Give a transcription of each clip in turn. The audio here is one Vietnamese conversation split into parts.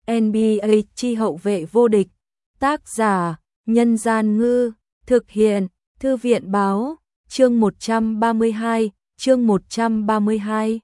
NBA chi hậu vệ vô địch. Tác giả: Nhân Gian Ngư. Thực hiện: Thư viện Báo. Chương 132. Chương 132.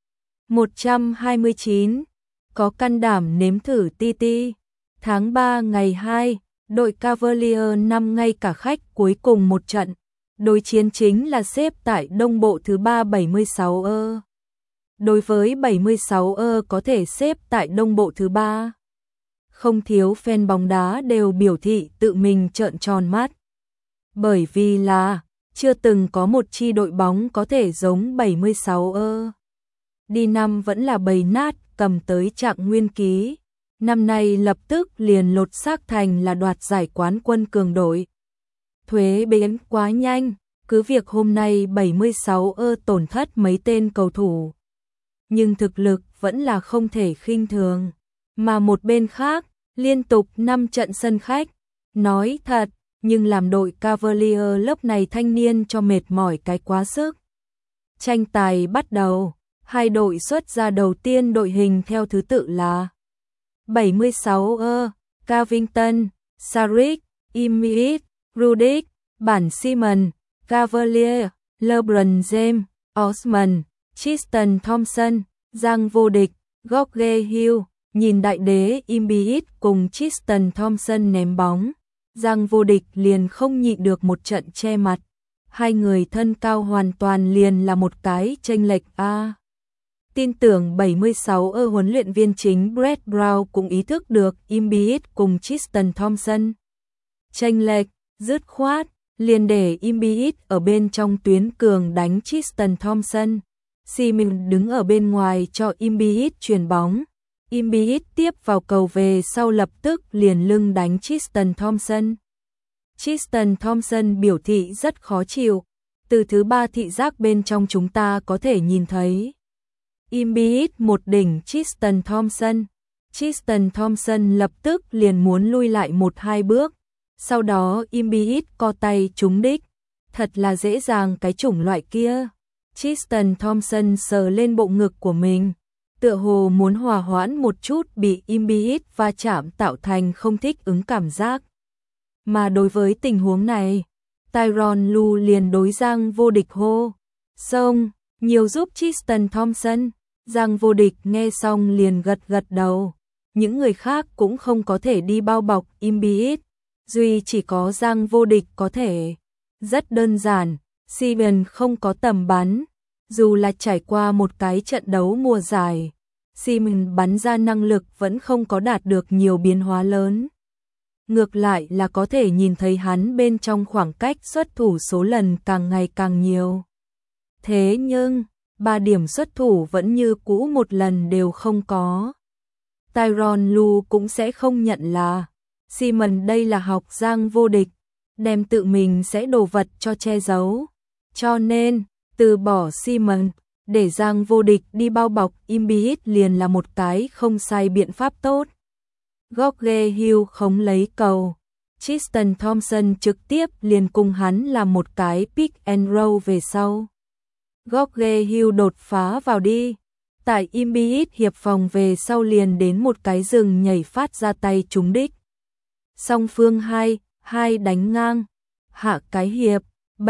129. Có can đảm nếm thử TT. Tháng 3 ngày 2, đội Cavaliers năm ngay cả khách cuối cùng một trận. Đối chiến chính là xếp tại Đông Bộ thứ 3 76 ơ. Đối với 76 ơ có thể xếp tại Đông Bộ thứ 3. Không thiếu fan bóng đá đều biểu thị tự mình trợn tròn mắt. Bởi vì là chưa từng có một chi đội bóng có thể giống 76 ơ. Đi năm vẫn là bầy nát cầm tới trạng nguyên ký. Năm nay lập tức liền lột xác thành là đoạt giải quán quân cường đội. Thuế biến quá nhanh, cứ việc hôm nay 76 ơ tổn thất mấy tên cầu thủ. Nhưng thực lực vẫn là không thể khinh thường. Mà một bên khác, liên tục 5 trận sân khách. Nói thật, nhưng làm đội Cavaliers lớp này thanh niên cho mệt mỏi cái quá sức. Tranh tài bắt đầu, hai đội xuất ra đầu tiên đội hình theo thứ tự là 76 ơ, Covington, Saric, Embiid, Rudick, Bản Simon, Cavalier, LeBron James, Osman, Tristan Thompson, Giang vô địch, George Hill. Nhìn đại đế Embiid cùng Tristan Thompson ném bóng, Giang vô địch liền không nhịn được một trận che mặt. Hai người thân cao hoàn toàn liền là một cái chênh lệch a. Tin tưởng 76 ơ huấn luyện viên chính Brett Brown cũng ý thức được Embiid cùng Tristan Thompson chênh lệch, dứt khoát liền để Embiid ở bên trong tuyến cường đánh Tristan Thompson. Simon đứng ở bên ngoài cho Embiid chuyền bóng. Embiid tiếp vào cầu về sau lập tức liền lưng đánh Tristan Thompson. Tristan Thompson biểu thị rất khó chịu. Từ thứ 3 thị giác bên trong chúng ta có thể nhìn thấy Embiid một đỉnh Tristan Thompson. Tristan Thompson lập tức liền muốn lui lại 1-2 bước. Sau đó Embiid co tay trúng đích. Thật là dễ dàng cái chủng loại kia. Tristan Thompson sờ lên bộ ngực của mình, tựa hồ muốn hòa hoãn một chút bị Embiid va chạm tạo thành không thích ứng cảm giác. Mà đối với tình huống này, Tyronn Lue liền đối Giang vô địch hô: "Xông, nhiều giúp Tristan Thompson." Giang vô địch nghe xong liền gật gật đầu. Những người khác cũng không có thể đi bao bọc Embiid, duy chỉ có Giang vô địch có thể. Rất đơn giản, Simon không có tầm bắn. Dù là trải qua một cái trận đấu mùa giải, Simon bắn ra năng lực vẫn không có đạt được nhiều biến hóa lớn. Ngược lại là có thể nhìn thấy hắn bên trong khoảng cách xuất thủ số lần càng ngày càng nhiều. Thế nhưng, 3 điểm xuất thủ vẫn như cũ một lần đều không có. Tyronn Lue cũng sẽ không nhận là Simon đây là học Giang vô địch, đem tự mình sẽ đồ vật cho che giấu. Cho nên, từ bỏ Simon, để Giang vô địch đi bao bọc Embiid liền là một cái không sai biện pháp tốt. George Hill không lấy cầu. Tristan Thompson trực tiếp liền cùng hắn làm một cái pick and roll về sau. George Hill đột phá vào đi. Tại Embiid hiệp phòng về sau liền đến một cái rừng nhảy phát ra tay trúng đích. Song phương 2 đánh ngang. Hạ cái hiệp,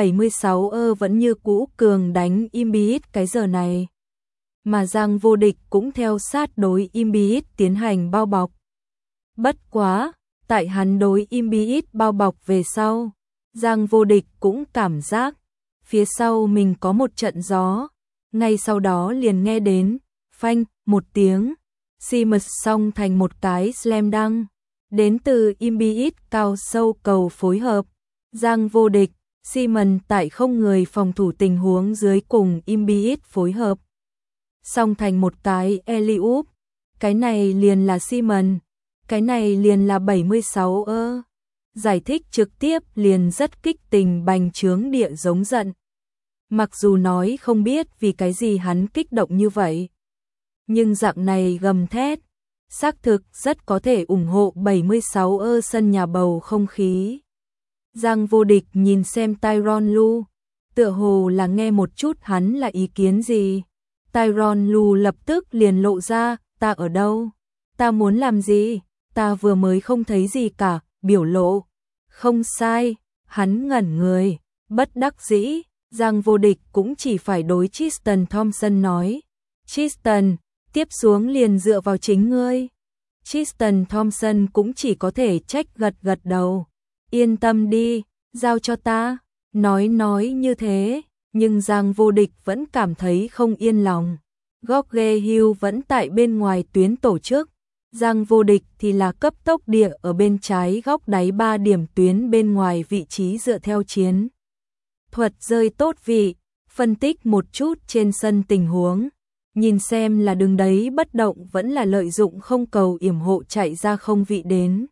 76 ơ vẫn như cũ cường đánh Embiid cái giờ này. Mà Giang vô địch cũng theo sát đối Embiid tiến hành bao bọc. Bất quá, tại hắn đối Embiid bao bọc về sau, Giang vô địch cũng cảm giác phía sau mình có một trận gió. Ngay sau đó liền nghe đến phanh một tiếng, Simmons xong thành một cái slam dunk. Đến từ Embiid cao sâu cầu phối hợp. Giang vô địch, Simon tại không người phòng thủ tình huống dưới cùng Embiid phối hợp. Xong thành một cái alley-oop. Cái này liền là Simon. Cái này liền là 76 ơ. Giải thích trực tiếp liền rất kích tình bành trướng địa giống giận. Mặc dù nói không biết vì cái gì hắn kích động như vậy. Nhưng dạng này gầm thét, xác thực rất có thể ủng hộ 76 ơ sân nhà bầu không khí. Giang vô địch nhìn xem Tyronn Lue, tựa hồ là nghe một chút hắn là ý kiến gì. Tyronn Lue lập tức liền lộ ra, ta ở đâu? Ta muốn làm gì? Ta vừa mới không thấy gì cả, biểu lộ. Không sai, hắn ngẩn người, bất đắc dĩ, Giang Vô Địch cũng chỉ phải đối Tristan Thompson nói. Tristan, tiếp xuống liền dựa vào chính ngươi. Tristan Thompson cũng chỉ có thể trách gật gật đầu. Yên tâm đi, giao cho ta. Nói như thế, nhưng Giang Vô Địch vẫn cảm thấy không yên lòng. Jorge Hill vẫn tại bên ngoài tuyến tổ chức. Giang Vô Địch thì là cấp tốc địa ở bên trái góc đáy 3 điểm tuyến bên ngoài vị trí dựa theo chiến thuật rơi tốt vị, phân tích một chút trên sân tình huống, nhìn xem là đứng đấy bất động vẫn là lợi dụng không cầu yểm hộ chạy ra không vị đến.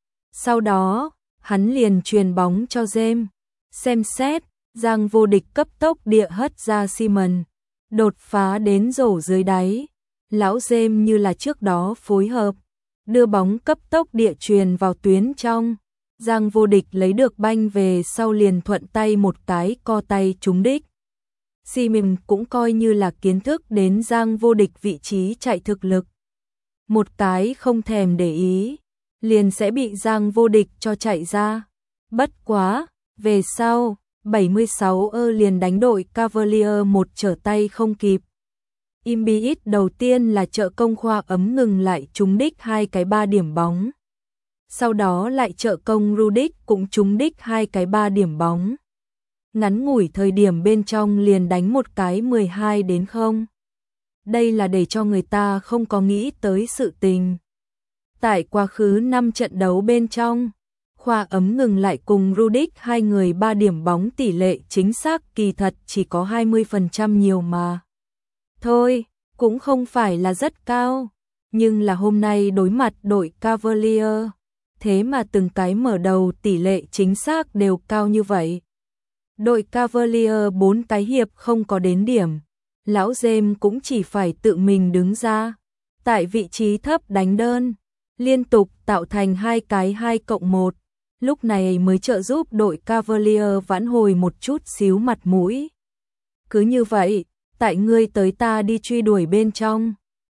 Sau đó, hắn liền truyền bóng cho James, xem xét, Giang Vô Địch cấp tốc địa hất ra Simon, đột phá đến rổ dưới đáy. Lão James như là trước đó phối hợp, đưa bóng cấp tốc địa truyền vào tuyến trong. Giang Vô Địch lấy được banh về sau liền thuận tay một cái co tay trúng đích. Simon cũng coi như là kiến thức đến Giang Vô Địch vị trí chạy thực lực. Một cái không thèm để ý, liền sẽ bị Giang Vô Địch cho chạy ra. Bất quá, về sau, 76 liền đánh đội Cavalier một trở tay không kịp. Embiid đầu tiên là trợ công Khoa Ấm ngừng lại trúng đích 2 cái 3 điểm bóng. Sau đó lại trợ công Rudick cũng trúng đích 2 cái 3 điểm bóng. Ngắn ngủi thời điểm bên trong liền đánh một cái 12-0. Đây là để cho người ta không có nghĩ tới sự tình. Tại quá khứ 5 trận đấu bên trong, Khoa Ấm ngừng lại cùng Rudick 2 người 3 điểm bóng tỷ lệ chính xác kỳ thật chỉ có 20% nhiều mà. Thôi, cũng không phải là rất cao, nhưng là hôm nay đối mặt đội Cavalier, thế mà từng cái mở đầu tỷ lệ chính xác đều cao như vậy. Đội Cavalier 4 cái hiệp không có đến điểm, lão James cũng chỉ phải tự mình đứng ra, tại vị trí thấp đánh đơn, liên tục tạo thành 2 cái 2+1, lúc này mới trợ giúp đội Cavalier vãn hồi một chút xíu mặt mũi. Cứ như vậy, tại ngươi tới ta đi truy đuổi bên trong,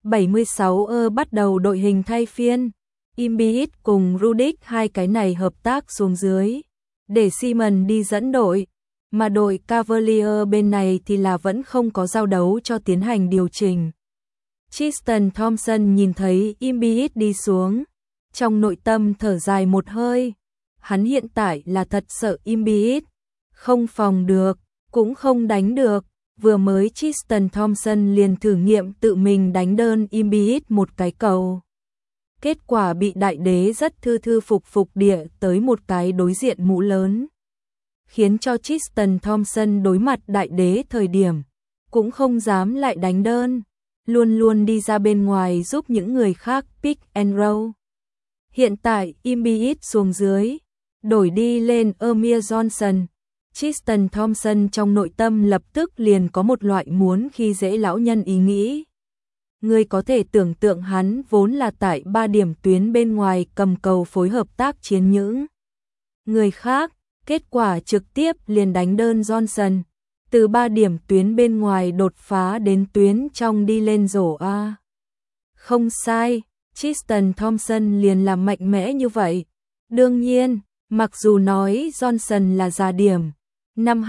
76 bắt đầu đội hình thay phiên, Embiid cùng Rudick 2 cái này hợp tác xuống dưới, để Simon đi dẫn đội, mà đội Cavalier bên này thì là vẫn không có giao đấu cho tiến hành điều chỉnh. Tristan Thompson nhìn thấy Embiid đi xuống, trong nội tâm thở dài một hơi, hắn hiện tại là thật sợ Embiid, không phòng được, cũng không đánh được. Vừa mới Tristan Thompson liền thử nghiệm tự mình đánh đơn Embiid một cái cầu. Kết quả bị đại đế rất thư phục địa tới một cái đối diện mũ lớn. Khiến cho Tristan Thompson đối mặt đại đế thời điểm, cũng không dám lại đánh đơn, luôn luôn đi ra bên ngoài giúp những người khác pick and roll. Hiện tại Embiid xuống dưới, đổi đi lên Amir Johnson. Tristan Thompson trong nội tâm lập tức liền có một loại muốn khi dễ lão nhân ý nghĩ. Ngươi có thể tưởng tượng hắn vốn là tại 3 điểm tuyến bên ngoài cầm cầu phối hợp tác chiến những người khác, kết quả trực tiếp liền đánh đơn Johnson, từ 3 điểm tuyến bên ngoài đột phá đến tuyến trong đi lên rổ A. Không sai, Tristan Thompson liền làm mạnh mẽ như vậy. Đương nhiên, mặc dù nói Johnson là già điểm, năm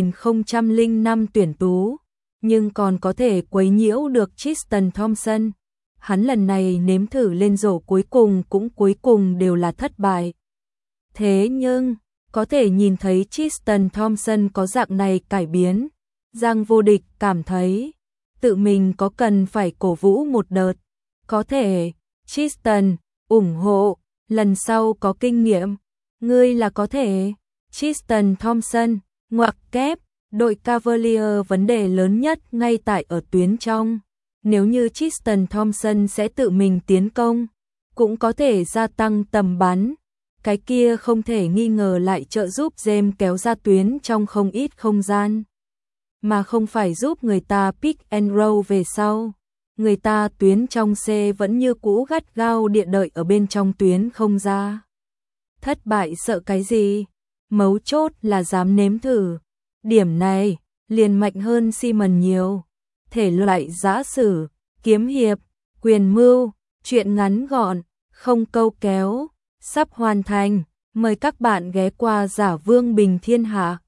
2005 tuyển tú, nhưng còn có thể quấy nhiễu được Tristan Thompson. Hắn lần này nếm thử lên rổ cuối cùng đều là thất bại. Thế nhưng, có thể nhìn thấy Tristan Thompson có dạng này cải biến, Giang Vô Địch cảm thấy tự mình có cần phải cổ vũ một đợt. Có thể, Tristan, ủng hộ, lần sau có kinh nghiệm, ngươi là có thể. Tristan Thompson, ngoặc kép, đội Cavalier vấn đề lớn nhất ngay tại ở tuyến trong. Nếu như Tristan Thompson sẽ tự mình tiến công, cũng có thể gia tăng tầm bắn. Cái kia không thể nghi ngờ lại trợ giúp James kéo ra tuyến trong không ít không gian. Mà không phải giúp người ta pick and roll về sau. Người ta tuyến trong C vẫn như cũ gắt gao địa đợi ở bên trong tuyến không ra. Thất bại sợ cái gì? Mấu chốt là dám nếm thử. Điểm này, liền mạnh hơn Simon nhiều. Thể loại giã sử, kiếm hiệp, quyền mưu, Chuyện ngắn gọn, không câu kéo, sắp hoàn thành. Mời các bạn ghé qua Giả Vương Bình Thiên Hạ.